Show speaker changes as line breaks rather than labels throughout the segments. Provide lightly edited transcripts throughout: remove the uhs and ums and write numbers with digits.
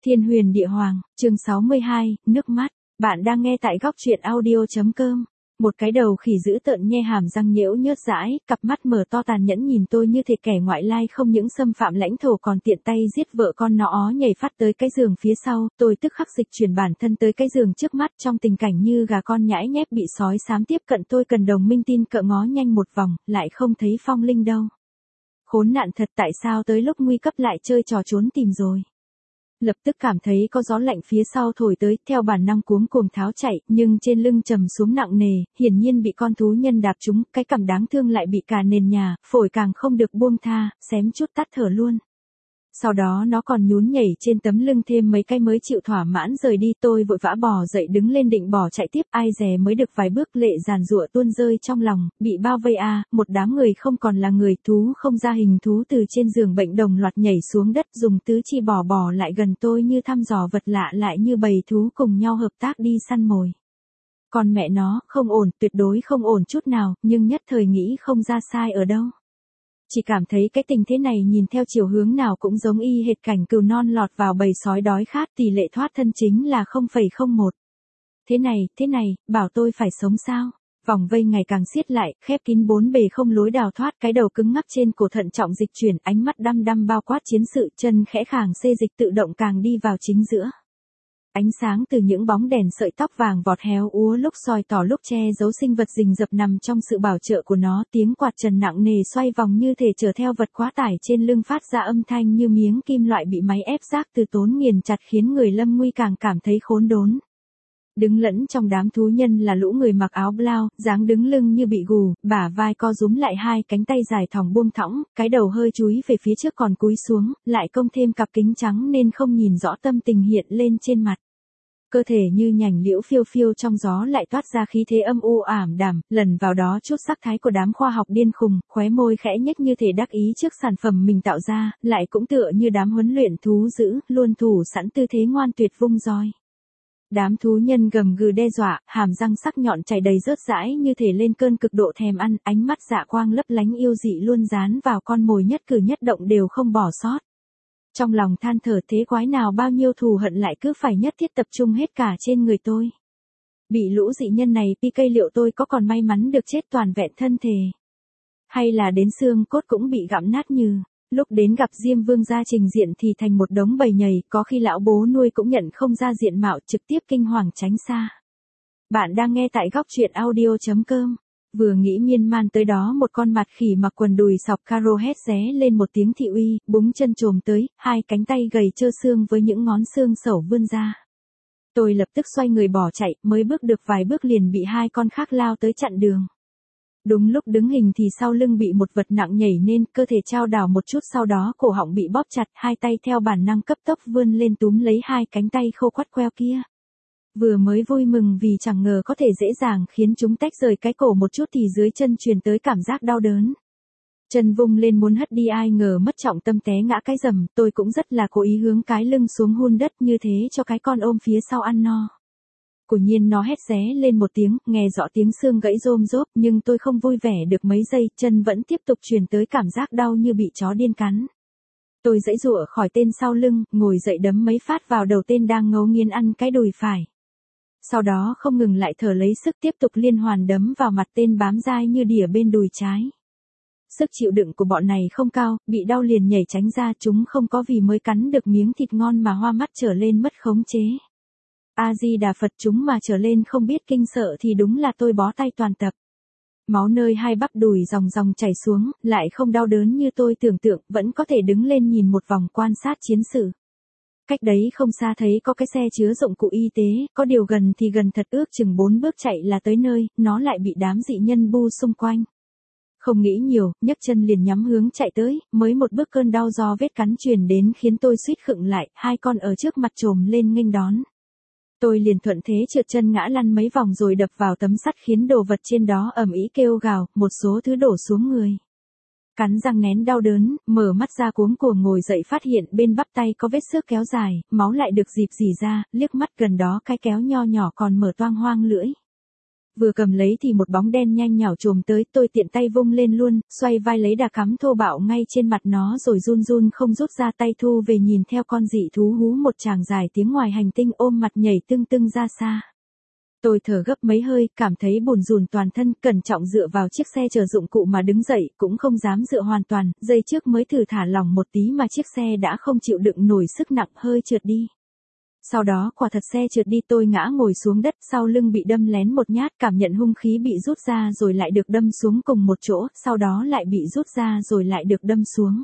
Thiên huyền địa hoàng, chương 62, nước mắt. Bạn đang nghe tại góc truyện audio.com. Một cái đầu khỉ dữ tợn nhe hàm răng nhễu nhớt dãi, cặp mắt mở to tàn nhẫn nhìn tôi như thể kẻ ngoại lai không những xâm phạm lãnh thổ còn tiện tay giết vợ con nó. Nhảy phát tới cái giường phía sau, tôi tức khắc dịch chuyển bản thân tới cái giường trước mắt trong tình cảnh như gà con nhãi nhép bị sói xám tiếp cận. Tôi cần đồng minh tin cậy ngó nhanh một vòng, lại không thấy Phong Linh đâu. Khốn nạn thật, tại sao tới lúc nguy cấp lại chơi trò trốn tìm rồi. Lập tức cảm thấy có gió lạnh phía sau thổi tới, theo bản năng cuống cuồng tháo chạy, nhưng trên lưng trầm xuống nặng nề, hiển nhiên bị con thú nhân đạp trúng, cái cằm đáng thương lại bị cả nền nhà, phổi càng không được buông tha, xém chút tắt thở luôn. Sau đó nó còn nhún nhảy trên tấm lưng thêm mấy cái mới chịu thỏa mãn rời đi. Tôi vội vã bò dậy đứng lên định bỏ chạy tiếp, ai dè mới được vài bước lệ giàn giụa tuôn rơi trong lòng, bị bao vây một đám người không còn là người, thú không ra hình thú từ trên giường bệnh đồng loạt nhảy xuống đất, dùng tứ chi bò lại gần tôi như thăm dò vật lạ, lại như bầy thú cùng nhau hợp tác đi săn mồi. Còn mẹ nó, không ổn, tuyệt đối không ổn chút nào, nhưng nhất thời nghĩ không ra sai ở đâu. Chỉ cảm thấy cái tình thế này nhìn theo chiều hướng nào cũng giống y hệt cảnh cừu non lọt vào bầy sói đói khát, tỷ lệ thoát thân chính là 0,01. Thế này, bảo tôi phải sống sao? Vòng vây ngày càng siết lại, khép kín bốn bề không lối đào thoát, cái đầu cứng ngắc trên cổ thận trọng dịch chuyển, ánh mắt đăm đăm bao quát chiến sự, chân khẽ khàng xê dịch tự động càng đi vào chính giữa. Ánh sáng từ những bóng đèn sợi tóc vàng vọt héo úa lúc soi tỏ lúc che giấu sinh vật rình rập nằm trong sự bảo trợ của nó. Tiếng quạt trần nặng nề xoay vòng như thể chở theo vật quá tải trên lưng phát ra âm thanh như miếng kim loại bị máy ép rác từ tốn nghiền chặt, khiến người lâm nguy càng cảm thấy khốn đốn. Đứng lẫn trong đám thú nhân là lũ người mặc áo blau, dáng đứng lưng như bị gù, bả vai co rúm lại, hai cánh tay dài thòng buông thõng, cái đầu hơi chúi về phía trước còn cúi xuống, lại công thêm cặp kính trắng nên không nhìn rõ tâm tình hiện lên trên mặt. Cơ thể như nhành liễu phiêu phiêu trong gió lại toát ra khí thế âm u ảm đạm, lần vào đó chút sắc thái của đám khoa học điên khùng, khóe môi khẽ nhếch như thể đắc ý trước sản phẩm mình tạo ra, lại cũng tựa như đám huấn luyện thú dữ, luôn thủ sẵn tư thế ngoan tuyệt vung roi. Đám thú nhân gầm gừ đe dọa, hàm răng sắc nhọn chảy đầy rớt rãi như thể lên cơn cực độ thèm ăn, ánh mắt dạ quang lấp lánh yêu dị luôn dán vào con mồi, nhất cử nhất động đều không bỏ sót. Trong lòng than thở, thế quái nào bao nhiêu thù hận lại cứ phải nhất thiết tập trung hết cả trên người tôi. Bị lũ dị nhân này PK, liệu tôi có còn may mắn được chết toàn vẹn thân thể, hay là đến xương cốt cũng bị gặm nát như. Lúc đến gặp Diêm Vương gia trình diện thì thành một đống bầy nhầy, có khi lão bố nuôi cũng nhận không ra diện mạo, trực tiếp kinh hoàng tránh xa. Bạn đang nghe tại góc truyện audio.com. Vừa nghĩ miên man tới đó, một con mặt khỉ mặc quần đùi sọc caro hét ré lên một tiếng thị uy, búng chân chồm tới, hai cánh tay gầy trơ xương với những ngón xương sẩu vươn ra. Tôi lập tức xoay người bỏ chạy, mới bước được vài bước liền bị hai con khác lao tới chặn đường. Đúng lúc đứng hình thì sau lưng bị một vật nặng nhảy nên, cơ thể chao đảo một chút, sau đó cổ họng bị bóp chặt, hai tay theo bản năng cấp tốc vươn lên túm lấy hai cánh tay khô quắt queo kia. Vừa mới vui mừng vì chẳng ngờ có thể dễ dàng khiến chúng tách rời cái cổ một chút thì dưới chân truyền tới cảm giác đau đớn. Chân vung lên muốn hất đi, ai ngờ mất trọng tâm té ngã cái rầm. Tôi cũng rất là cố ý hướng cái lưng xuống hun đất như thế cho cái con ôm phía sau ăn no. Quả nhiên nó hét ré lên một tiếng, nghe rõ tiếng xương gãy rôm rốp, nhưng tôi không vui vẻ được mấy giây, chân vẫn tiếp tục truyền tới cảm giác đau như bị chó điên cắn. Tôi giãy giụa khỏi tên sau lưng, ngồi dậy đấm mấy phát vào đầu tên đang ngấu nghiến ăn cái đùi phải. Sau đó không ngừng lại thở lấy sức, tiếp tục liên hoàn đấm vào mặt tên bám dai như đỉa bên đùi trái. Sức chịu đựng của bọn này không cao, bị đau liền nhảy tránh ra, chúng không có vì mới cắn được miếng thịt ngon mà hoa mắt trở lên mất khống chế. A Di Đà Phật, chúng mà trở lên không biết kinh sợ thì đúng là tôi bó tay toàn tập. Máu nơi hai bắp đùi ròng ròng chảy xuống, lại không đau đớn như tôi tưởng tượng, vẫn có thể đứng lên nhìn một vòng quan sát chiến sự. Cách đấy không xa thấy có cái xe chứa dụng cụ y tế, có điều gần thì gần thật, ước chừng 4 bước chạy là tới nơi, nó lại bị đám dị nhân bu xung quanh. Không nghĩ nhiều, nhấc chân liền nhắm hướng chạy tới, mới một bước cơn đau do vết cắn truyền đến khiến tôi suýt khựng lại, hai con ở trước mặt trồm lên nghênh đón. Tôi liền thuận thế trượt chân ngã lăn mấy vòng rồi đập vào tấm sắt khiến đồ vật trên đó ầm ĩ kêu gào, một số thứ đổ xuống người. Cắn răng nén đau đớn, mở mắt ra cuống cuồng ngồi dậy phát hiện bên bắp tay có vết xước kéo dài, máu lại được dịp rỉ ra, liếc mắt gần đó cái kéo nho nhỏ còn mở toang hoang lưỡi. Vừa cầm lấy thì một bóng đen nhanh nhảu chồm tới, tôi tiện tay vung lên luôn, xoay vai lấy đà cắm thô bạo ngay trên mặt nó rồi run run không rút ra tay thu về nhìn theo con dị thú hú một tràng dài tiếng ngoài hành tinh ôm mặt nhảy tưng tưng ra xa. Tôi thở gấp mấy hơi, cảm thấy bồn rùn toàn thân, cẩn trọng dựa vào chiếc xe chở dụng cụ mà đứng dậy, cũng không dám dựa hoàn toàn, giây trước mới thử thả lỏng một tí mà chiếc xe đã không chịu đựng nổi sức nặng hơi trượt đi. Sau đó quả thật xe trượt đi, tôi ngã ngồi xuống đất, sau lưng bị đâm lén một nhát, cảm nhận hung khí bị rút ra rồi lại được đâm xuống cùng một chỗ, sau đó lại bị rút ra rồi lại được đâm xuống.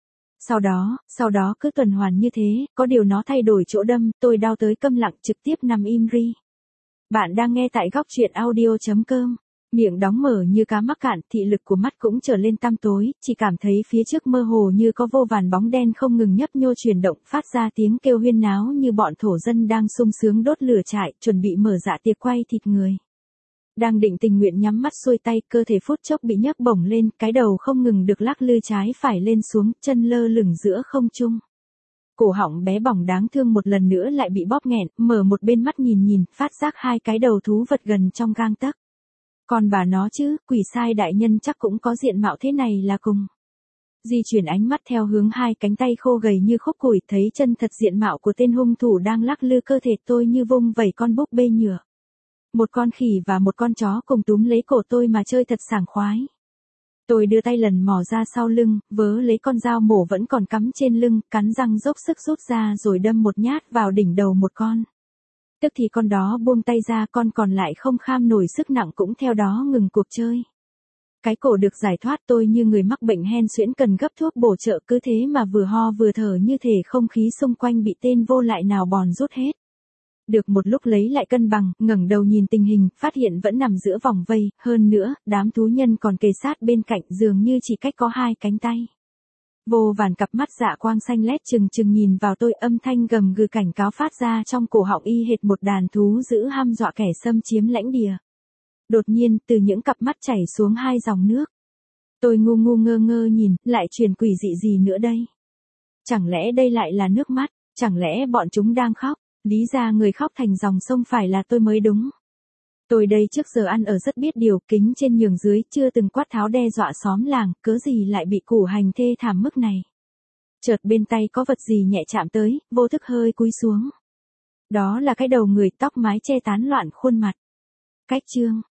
Sau đó cứ tuần hoàn như thế, có điều nó thay đổi chỗ đâm, tôi đau tới câm lặng trực tiếp nằm im ri. Bạn đang nghe tại góc truyện audio.com. Miệng đóng mở như cá mắc cạn, thị lực của mắt cũng trở lên tăm tối, chỉ cảm thấy phía trước mơ hồ như có vô vàn bóng đen không ngừng nhấp nhô chuyển động, phát ra tiếng kêu huyên náo như bọn thổ dân đang sung sướng đốt lửa trại, chuẩn bị mở dạ tiệc quay thịt người. Đang định tình nguyện nhắm mắt xuôi tay, cơ thể phút chốc bị nhấc bổng lên, cái đầu không ngừng được lắc lư trái phải lên xuống, chân lơ lửng giữa không trung. Cổ họng bé bỏng đáng thương một lần nữa lại bị bóp nghẹn, mở một bên mắt nhìn, phát giác hai cái đầu thú vật gần trong gang tấc. Còn bà nó chứ, quỷ sai đại nhân chắc cũng có diện mạo thế này là cùng. Di chuyển ánh mắt theo hướng hai cánh tay khô gầy như khúc củi, thấy chân thật diện mạo của tên hung thủ đang lắc lư cơ thể tôi như vung vẩy con búp bê nhựa. Một con khỉ và một con chó cùng túm lấy cổ tôi mà chơi thật sảng khoái. Tôi đưa tay lần mò ra sau lưng, vớ lấy con dao mổ vẫn còn cắm trên lưng, cắn răng dốc sức rút ra rồi đâm một nhát vào đỉnh đầu một con. Tức thì con đó buông tay ra, con còn lại không kham nổi sức nặng cũng theo đó ngừng cuộc chơi. Cái cổ được giải thoát, tôi như người mắc bệnh hen suyễn cần gấp thuốc bổ trợ, cứ thế mà vừa ho vừa thở như thể không khí xung quanh bị tên vô lại nào bòn rút hết. Được một lúc lấy lại cân bằng, ngẩng đầu nhìn tình hình, phát hiện vẫn nằm giữa vòng vây, hơn nữa, đám thú nhân còn kề sát bên cạnh dường như chỉ cách có hai cánh tay. Vô vàn cặp mắt dạ quang xanh lét chừng chừng nhìn vào tôi, âm thanh gầm gừ cảnh cáo phát ra trong cổ họng y hệt một đàn thú dữ hăm dọa kẻ xâm chiếm lãnh địa. Đột nhiên, từ những cặp mắt chảy xuống hai dòng nước. Tôi ngu ngu ngơ ngơ nhìn, lại truyền quỷ dị gì nữa đây? Chẳng lẽ đây lại là nước mắt? Chẳng lẽ bọn chúng đang khóc? Lý ra người khóc thành dòng sông phải là tôi mới đúng. Tôi đây trước giờ ăn ở rất biết điều, kính trên nhường dưới, chưa từng quát tháo đe dọa xóm làng, cớ gì lại bị củ hành thê thảm mức này. Chợt bên tay có vật gì nhẹ chạm tới, vô thức hơi cúi xuống. Đó là cái đầu người, tóc mái che tán loạn khuôn mặt. Cách chương.